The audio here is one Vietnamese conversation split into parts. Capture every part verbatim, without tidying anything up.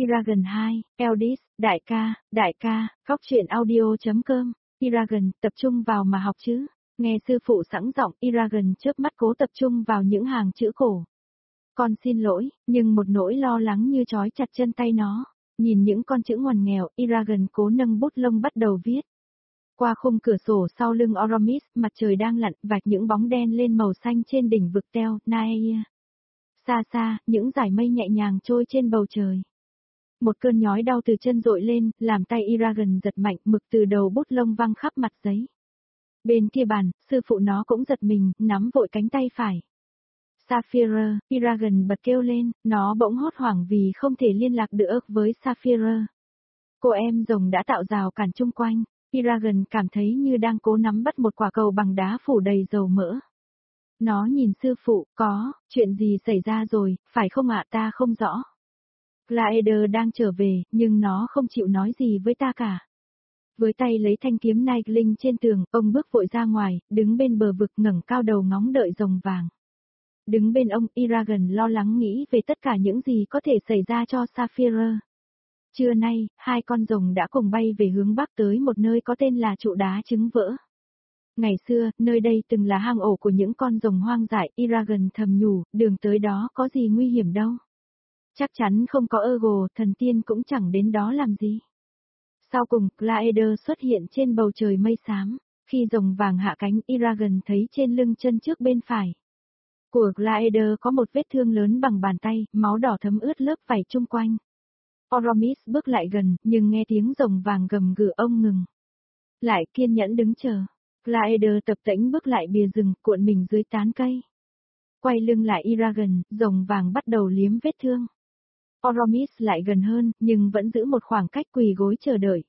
Eragon hai, Eldis, đại ca, đại ca, khóc chuyện audio.com, Eragon, tập trung vào mà học chứ. Nghe sư phụ sẵn giọng, Eragon chớp mắt cố tập trung vào những hàng chữ cổ. Con xin lỗi, nhưng một nỗi lo lắng như trói chặt chân tay nó. Nhìn những con chữ ngoằn nghèo, Eragon cố nâng bút lông bắt đầu viết. Qua khung cửa sổ sau lưng Oromis, mặt trời đang lặn, vạch những bóng đen lên màu xanh trên đỉnh vực Tel, Naia. Xa xa, những dải mây nhẹ nhàng trôi trên bầu trời. Một cơn nhói đau từ chân dội lên, làm tay Eragon giật mạnh, mực từ đầu bút lông văng khắp mặt giấy. Bên kia bàn, sư phụ nó cũng giật mình, nắm vội cánh tay phải. Sapphire, Eragon bật kêu lên, nó bỗng hốt hoảng vì không thể liên lạc được với Sapphire. Cô em rồng đã tạo rào cản chung quanh, Eragon cảm thấy như đang cố nắm bắt một quả cầu bằng đá phủ đầy dầu mỡ. Nó nhìn sư phụ, có, chuyện gì xảy ra rồi, phải không ạ? Ta không rõ. Glaeder đang trở về, nhưng nó không chịu nói gì với ta cả. Với tay lấy thanh kiếm Nightling trên tường, ông bước vội ra ngoài, đứng bên bờ vực ngẩng cao đầu ngóng đợi rồng vàng. Đứng bên ông, Eragon lo lắng nghĩ về tất cả những gì có thể xảy ra cho Sapphire. Trưa nay, hai con rồng đã cùng bay về hướng bắc tới một nơi có tên là trụ đá trứng vỡ. Ngày xưa, nơi đây từng là hang ổ của những con rồng hoang dại, Eragon thầm nhủ, đường tới đó có gì nguy hiểm đâu. Chắc chắn không có Ergo, thần tiên cũng chẳng đến đó làm gì. Sau cùng, Glaeder xuất hiện trên bầu trời mây xám. Khi rồng vàng hạ cánh, Eragon thấy trên lưng chân trước bên phải của Glaeder có một vết thương lớn bằng bàn tay, máu đỏ thấm ướt lớp vảy chung quanh. Oromis bước lại gần, nhưng nghe tiếng rồng vàng gầm gừ ông ngừng. Lại kiên nhẫn đứng chờ. Glaeder tập tễnh bước lại bìa rừng, cuộn mình dưới tán cây. Quay lưng lại Eragon, rồng vàng bắt đầu liếm vết thương. Oromis lại gần hơn, nhưng vẫn giữ một khoảng cách quỳ gối chờ đợi.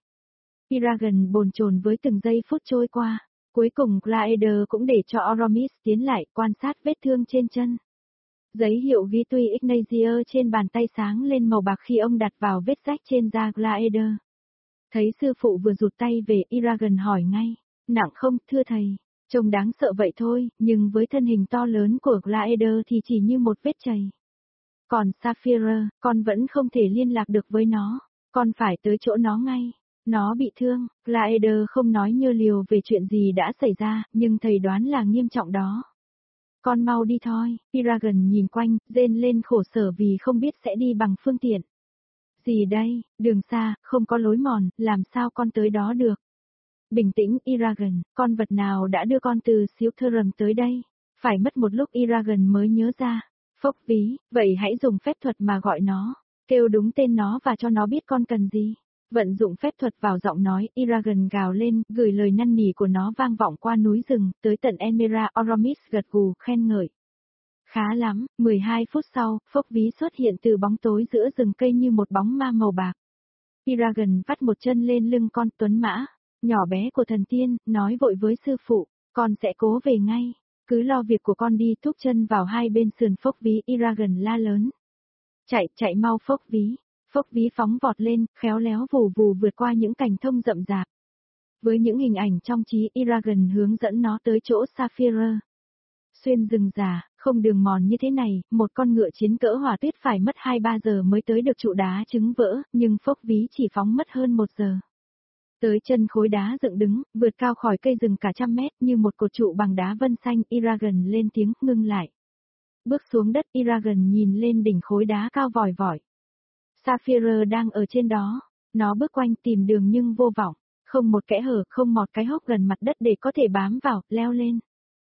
Eragon bồn chồn với từng giây phút trôi qua. Cuối cùng Glaeder cũng để cho Oromis tiến lại, quan sát vết thương trên chân. Giấy hiệu ghi tuy Ignatius trên bàn tay sáng lên màu bạc khi ông đặt vào vết rách trên da Glaeder. Thấy sư phụ vừa rụt tay về, Eragon hỏi ngay, nặng không, thưa thầy? Trông đáng sợ vậy thôi, nhưng với thân hình to lớn của Glaeder thì chỉ như một vết chày. Còn Sapphire, con vẫn không thể liên lạc được với nó, con phải tới chỗ nó ngay. Nó bị thương, Glaeder không nói nhơ liều về chuyện gì đã xảy ra, nhưng thầy đoán là nghiêm trọng đó. Con mau đi thôi, Eragon nhìn quanh, rên lên khổ sở vì không biết sẽ đi bằng phương tiện. Gì đây, đường xa, không có lối mòn, làm sao con tới đó được? Bình tĩnh Eragon, con vật nào đã đưa con từ Siltherum tới đây? Phải mất một lúc Eragon mới nhớ ra. Phốc ví, vậy hãy dùng phép thuật mà gọi nó, kêu đúng tên nó và cho nó biết con cần gì. Vận dụng phép thuật vào giọng nói, Eragon gào lên, gửi lời năn nỉ của nó vang vọng qua núi rừng, tới tận Emera. Oromis gật gù, khen ngợi. Khá lắm, mười hai phút sau, phốc ví xuất hiện từ bóng tối giữa rừng cây như một bóng ma màu bạc. Eragon vắt một chân lên lưng con tuấn mã, nhỏ bé của thần tiên, nói vội với sư phụ, con sẽ cố về ngay, cứ lo việc của con đi. Thúc chân vào hai bên sườn phốc ví, Eragon la lớn. Chạy, chạy mau phốc ví. Phốc ví phóng vọt lên, khéo léo vù vù vượt qua những cành thông rậm rạp. Với những hình ảnh trong trí, Eragon hướng dẫn nó tới chỗ Sapphire. Xuyên rừng già, không đường mòn như thế này, một con ngựa chiến cỡ hỏa tuyết phải mất hai ba giờ mới tới được trụ đá trứng vỡ, nhưng phốc ví chỉ phóng mất hơn một giờ. Tới chân khối đá dựng đứng, vượt cao khỏi cây rừng cả trăm mét như một cột trụ bằng đá vân xanh, Eragon lên tiếng, ngưng lại. Bước xuống đất, Eragon nhìn lên đỉnh khối đá cao vòi vỏi. Sapphire đang ở trên đó, nó bước quanh tìm đường nhưng vô vọng, không một kẽ hở, không một cái hốc gần mặt đất để có thể bám vào, leo lên.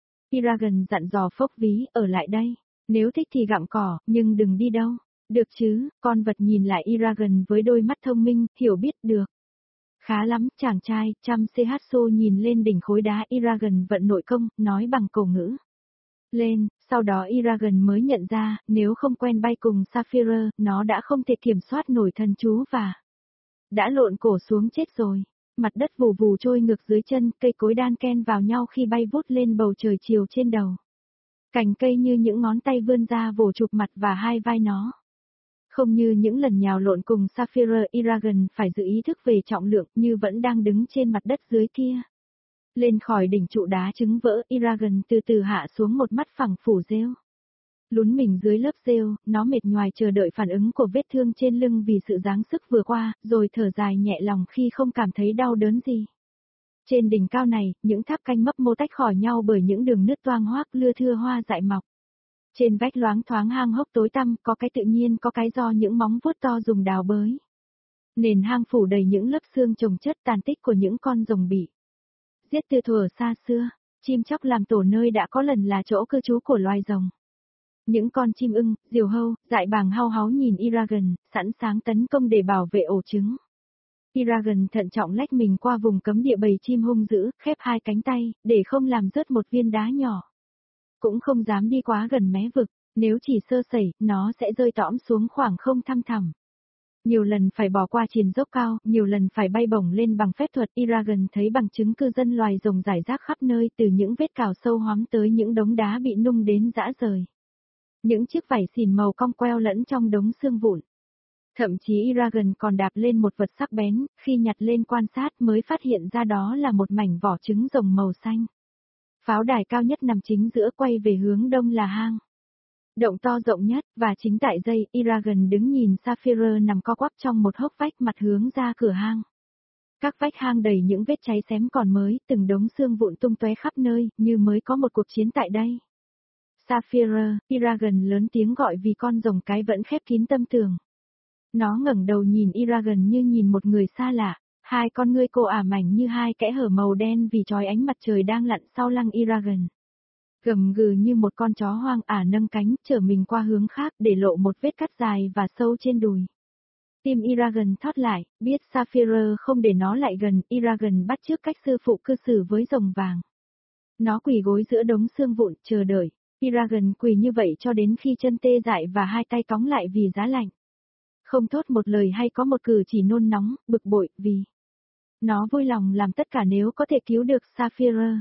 Eragon dặn dò phốc ví, ở lại đây, nếu thích thì gặm cỏ, nhưng đừng đi đâu. Được chứ, con vật nhìn lại Eragon với đôi mắt thông minh, hiểu biết được. Khá lắm, chàng trai, chăm Chihatsu nhìn lên đỉnh khối đá. Eragon vận nội công, nói bằng cổ ngữ. Lên, sau đó Eragon mới nhận ra, nếu không quen bay cùng Sapphire, nó đã không thể kiểm soát nổi thần chú và đã lộn cổ xuống chết rồi. Mặt đất vù vù trôi ngược dưới chân, cây cối đan ken vào nhau khi bay vút lên bầu trời chiều trên đầu. Cành cây như những ngón tay vươn ra vồ chụp mặt và hai vai nó. Không như những lần nhào lộn cùng Sapphire, Eragon phải giữ ý thức về trọng lượng như vẫn đang đứng trên mặt đất dưới kia. Lên khỏi đỉnh trụ đá trứng vỡ, Eragon từ từ hạ xuống một mắt phẳng phủ rêu. Lún mình dưới lớp rêu, nó mệt nhoài chờ đợi phản ứng của vết thương trên lưng vì sự giáng sức vừa qua, rồi thở dài nhẹ lòng khi không cảm thấy đau đớn gì. Trên đỉnh cao này, những tháp canh mấp mô tách khỏi nhau bởi những đường nứt toang hoác lưa thưa hoa dại mọc. Trên vách loáng thoáng hang hốc tối tăm, có cái tự nhiên có cái do những móng vuốt to dùng đào bới. Nền hang phủ đầy những lớp xương chồng chất tàn tích của những con rồng bị giết từ thuở xa xưa, chim chóc làm tổ nơi đã có lần là chỗ cư trú của loài rồng. Những con chim ưng, diều hâu, dại bàng hau háu nhìn Eragon, sẵn sàng tấn công để bảo vệ ổ trứng. Eragon thận trọng lách mình qua vùng cấm địa bầy chim hung dữ, khép hai cánh tay, để không làm rớt một viên đá nhỏ. Cũng không dám đi quá gần mé vực, nếu chỉ sơ sẩy, nó sẽ rơi tõm xuống khoảng không thăm thẳm. Nhiều lần phải bỏ qua triền dốc cao, nhiều lần phải bay bổng lên bằng phép thuật. Eragon thấy bằng chứng cư dân loài rồng rải rác khắp nơi, từ những vết cào sâu hoắm tới những đống đá bị nung đến rã rời. Những chiếc vảy xìn màu cong queo lẫn trong đống xương vụn. Thậm chí Eragon còn đạp lên một vật sắc bén, khi nhặt lên quan sát mới phát hiện ra đó là một mảnh vỏ trứng rồng màu xanh. Pháo đài cao nhất nằm chính giữa, quay về hướng đông là hang động to rộng nhất, và chính tại đây, Eragon đứng nhìn Sapphire nằm co quắp trong một hốc vách mặt hướng ra cửa hang. Các vách hang đầy những vết cháy xém còn mới, từng đống xương vụn tung tóe khắp nơi, như mới có một cuộc chiến tại đây. Sapphire, Eragon lớn tiếng gọi vì con rồng cái vẫn khép kín tâm tường. Nó ngẩng đầu nhìn Eragon như nhìn một người xa lạ, hai con ngươi cô ảm ảnh như hai kẽ hở màu đen vì chói ánh mặt trời đang lặn sau lưng Eragon. Gầm gừ như một con chó hoang ả nâng cánh, trở mình qua hướng khác để lộ một vết cắt dài và sâu trên đùi. Tim Eragon thót lại, biết Sapphire không để nó lại gần, Eragon bắt chước cách sư phụ cư xử với rồng vàng. Nó quỳ gối giữa đống xương vụn, chờ đợi. Eragon quỳ như vậy cho đến khi chân tê dại và hai tay cóng lại vì giá lạnh. Không thốt một lời hay có một cử chỉ nôn nóng, bực bội, vì nó vui lòng làm tất cả nếu có thể cứu được Sapphire.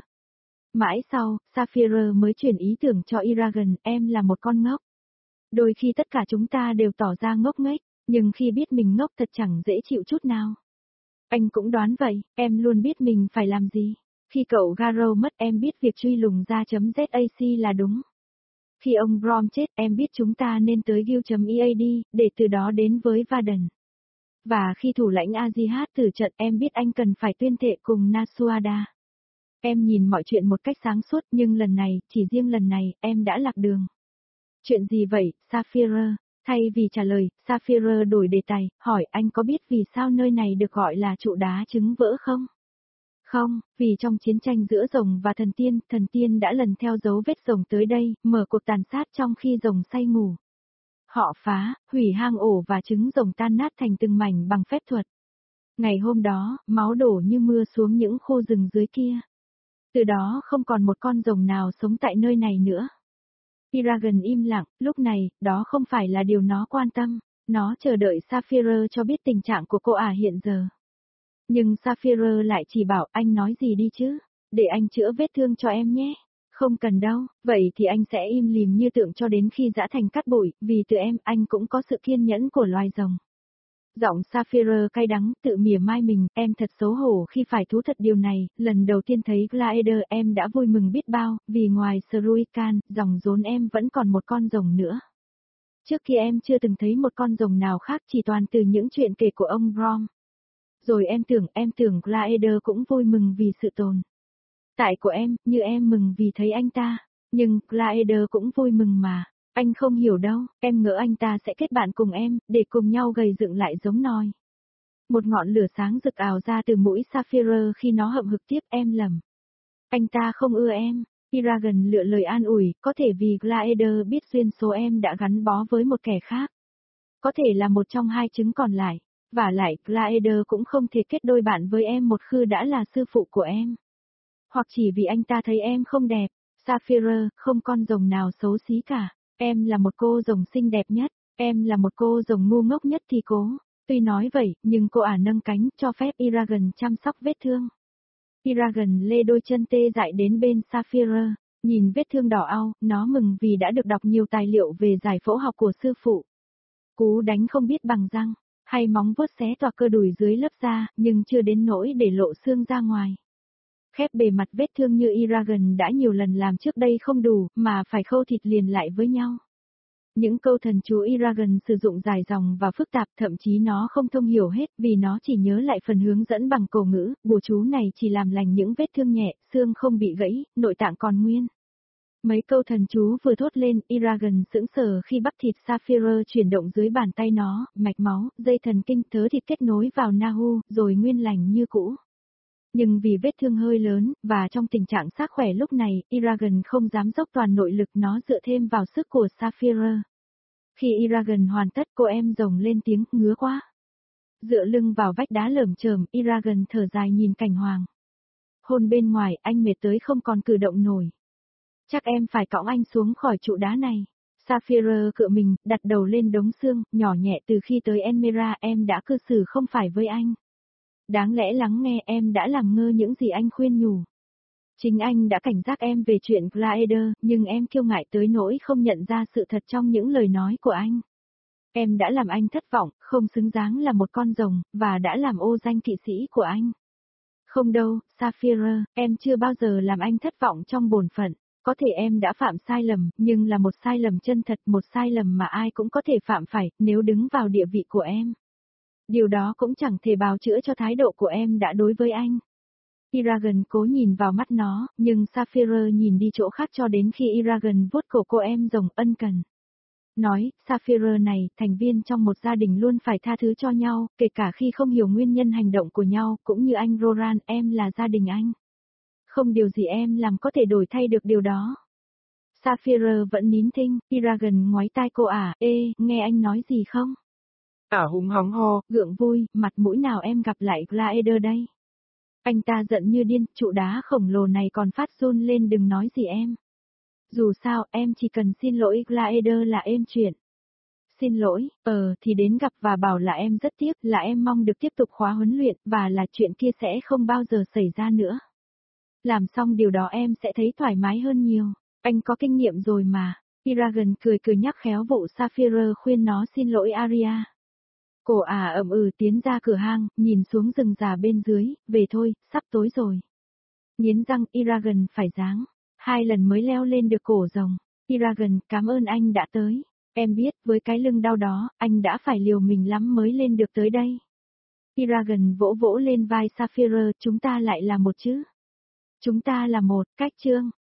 Mãi sau, Sapphire mới chuyển ý tưởng cho Eragon, em là một con ngốc. Đôi khi tất cả chúng ta đều tỏ ra ngốc nghếch, nhưng khi biết mình ngốc thật chẳng dễ chịu chút nào. Anh cũng đoán vậy, em luôn biết mình phải làm gì. Khi cậu Garrow mất em biết việc truy lùng ra .zac là đúng. Khi ông Brom chết em biết chúng ta nên tới guild.ead, để từ đó đến với Varden. Và khi thủ lãnh Azihat tử trận em biết anh cần phải tuyên thệ cùng Nasuada. Em nhìn mọi chuyện một cách sáng suốt nhưng lần này, chỉ riêng lần này, em đã lạc đường. Chuyện gì vậy, Sapphire? Thay vì trả lời, Sapphire đổi đề tài, hỏi anh có biết vì sao nơi này được gọi là trụ đá trứng vỡ không? Không, vì trong chiến tranh giữa rồng và thần tiên, thần tiên đã lần theo dấu vết rồng tới đây, mở cuộc tàn sát trong khi rồng say ngủ. Họ phá, hủy hang ổ và trứng rồng tan nát thành từng mảnh bằng phép thuật. Ngày hôm đó, máu đổ như mưa xuống những khu rừng dưới kia. Từ đó không còn một con rồng nào sống tại nơi này nữa. Eragon im lặng, lúc này, đó không phải là điều nó quan tâm. Nó chờ đợi Sapphire cho biết tình trạng của cô ả hiện giờ. Nhưng Sapphire lại chỉ bảo anh nói gì đi chứ, để anh chữa vết thương cho em nhé. Không cần đâu, vậy thì anh sẽ im lìm như tượng cho đến khi giã thành cát bụi, vì từ em anh cũng có sự kiên nhẫn của loài rồng. Giọng Sapphire cay đắng, tự mỉa mai mình, em thật xấu hổ khi phải thú thật điều này, lần đầu tiên thấy Glaeder em đã vui mừng biết bao, vì ngoài Sruikan, dòng rốn em vẫn còn một con rồng nữa. Trước kia em chưa từng thấy một con rồng nào khác chỉ toàn từ những chuyện kể của ông Brom. Rồi em tưởng, em tưởng Glaeder cũng vui mừng vì sự tồn tại của em, như em mừng vì thấy anh ta, nhưng Glaeder cũng vui mừng mà. Anh không hiểu đâu, em ngỡ anh ta sẽ kết bạn cùng em, để cùng nhau gầy dựng lại giống nòi. Một ngọn lửa sáng rực ào ra từ mũi Sapphire khi nó hậm hực tiếp, em lầm. Anh ta không ưa em. Eragon lựa lời an ủi, có thể vì Glaeder biết duyên số em đã gắn bó với một kẻ khác. Có thể là một trong hai chứng còn lại. Và lại, Glaeder cũng không thể kết đôi bạn với em một khư đã là sư phụ của em. Hoặc chỉ vì anh ta thấy em không đẹp. Sapphire, không con rồng nào xấu xí cả. Em là một cô rồng xinh đẹp nhất, em là một cô rồng ngu ngốc nhất thì cố. Tuy nói vậy, nhưng cô ả nâng cánh cho phép Eragon chăm sóc vết thương. Eragon lê đôi chân tê dại đến bên Sapphire, nhìn vết thương đỏ au, nó mừng vì đã được đọc nhiều tài liệu về giải phẫu học của sư phụ. Cú đánh không biết bằng răng, hay móng vuốt xé toạc cơ đùi dưới lớp da, nhưng chưa đến nỗi để lộ xương ra ngoài. Khép bề mặt vết thương như Eragon đã nhiều lần làm trước đây không đủ, mà phải khâu thịt liền lại với nhau. Những câu thần chú Eragon sử dụng dài dòng và phức tạp, thậm chí nó không thông hiểu hết vì nó chỉ nhớ lại phần hướng dẫn bằng cổ ngữ, bùa chú này chỉ làm lành những vết thương nhẹ, xương không bị gãy, nội tạng còn nguyên. Mấy câu thần chú vừa thốt lên, Eragon sững sờ khi bắp thịt Sapphire chuyển động dưới bàn tay nó, mạch máu, dây thần kinh, thớ thịt kết nối vào Nahu, rồi nguyên lành như cũ. Nhưng vì vết thương hơi lớn, và trong tình trạng xác khỏe lúc này, Eragon không dám dốc toàn nội lực, nó dựa thêm vào sức của Sapphire. Khi Eragon hoàn tất, cô em rồng lên tiếng, ngứa quá. Dựa lưng vào vách đá lởm chởm, Eragon thở dài nhìn cảnh hoàng. Hôn bên ngoài, anh mệt tới không còn cử động nổi. Chắc em phải cõng anh xuống khỏi trụ đá này. Sapphire cựa mình, đặt đầu lên đống xương, nhỏ nhẹ, từ khi tới Enmera em đã cư xử không phải với anh. Đáng lẽ lắng nghe, em đã làm ngơ những gì anh khuyên nhủ. Chính anh đã cảnh giác em về chuyện Glaeder, nhưng em kiêu ngại tới nỗi không nhận ra sự thật trong những lời nói của anh. Em đã làm anh thất vọng, không xứng đáng là một con rồng, và đã làm ô danh kỵ sĩ của anh. Không đâu, Sapphire, em chưa bao giờ làm anh thất vọng trong bổn phận. Có thể em đã phạm sai lầm, nhưng là một sai lầm chân thật, một sai lầm mà ai cũng có thể phạm phải, nếu đứng vào địa vị của em. Điều đó cũng chẳng thể bào chữa cho thái độ của em đã đối với anh. Eragon cố nhìn vào mắt nó, nhưng Sapphire nhìn đi chỗ khác cho đến khi Eragon vuốt cổ cô em rồng ân cần. Nói, Sapphire này, thành viên trong một gia đình luôn phải tha thứ cho nhau, kể cả khi không hiểu nguyên nhân hành động của nhau, cũng như anh Roran, em là gia đình anh. Không điều gì em làm có thể đổi thay được điều đó. Sapphire vẫn nín thinh, Eragon ngoáy tai cô ả, ê, nghe anh nói gì không? Ả húng hóng ho, gượng vui, mặt mũi nào em gặp lại Glaeder đây? Anh ta giận như điên, trụ đá khổng lồ này còn phát run lên, đừng nói gì em. Dù sao, em chỉ cần xin lỗi Glaeder là êm chuyện. Xin lỗi, ờ, thì đến gặp và bảo là em rất tiếc, là em mong được tiếp tục khóa huấn luyện, và là chuyện kia sẽ không bao giờ xảy ra nữa. Làm xong điều đó em sẽ thấy thoải mái hơn nhiều, anh có kinh nghiệm rồi mà. Eragon cười cười nhắc khéo vụ Sapphire khuyên nó xin lỗi Arya. Cổ ả ậm ừ tiến ra cửa hang, nhìn xuống rừng già bên dưới, về thôi, sắp tối rồi. Nghiến răng, Eragon phải giáng. Hai lần mới leo lên được cổ rồng. Eragon, cảm ơn anh đã tới. Em biết, với cái lưng đau đó, anh đã phải liều mình lắm mới lên được tới đây. Eragon vỗ vỗ lên vai Sapphire, chúng ta lại là một chứ. Chúng ta là một, cách chương.